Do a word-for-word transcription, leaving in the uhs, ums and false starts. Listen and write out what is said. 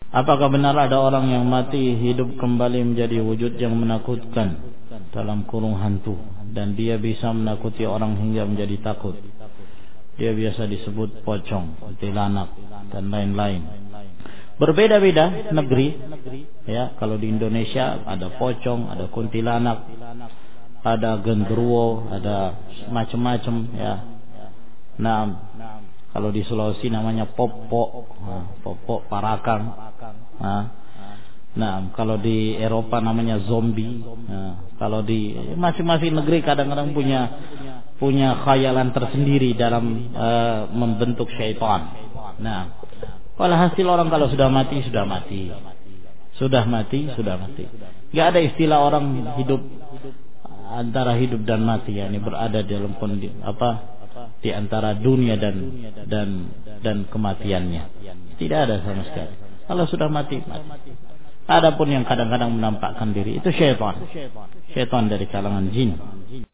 Apakah benar ada orang yang mati hidup kembali menjadi wujud yang menakutkan dalam kurung hantu, dan dia bisa menakuti orang hingga menjadi takut? Dia biasa disebut pocong, kuntilanak, dan lain-lain. Berbeda-beda negeri, ya. Kalau di Indonesia ada pocong, ada kuntilanak, ada genderuwo, ada macam-macam, ya. Nah, kalau di Sulawesi namanya popok, nah, popok parakang. Nah, nah, kalau di Eropa namanya zombie. Nah, kalau di masing-masing negeri kadang-kadang punya punya khayalan tersendiri dalam uh, membentuk syaitan. Nah, walhasil orang kalau sudah mati sudah mati, sudah mati sudah mati. Gak ada istilah orang hidup antara hidup dan mati, yakni berada dalam kondisi apa? Di antara dunia dan dan dan kematiannya. Tidak ada sama sekali. Kalau sudah mati, mati. Adapun yang kadang-kadang menampakkan diri itu syaitan. Syaitan dari kalangan jin.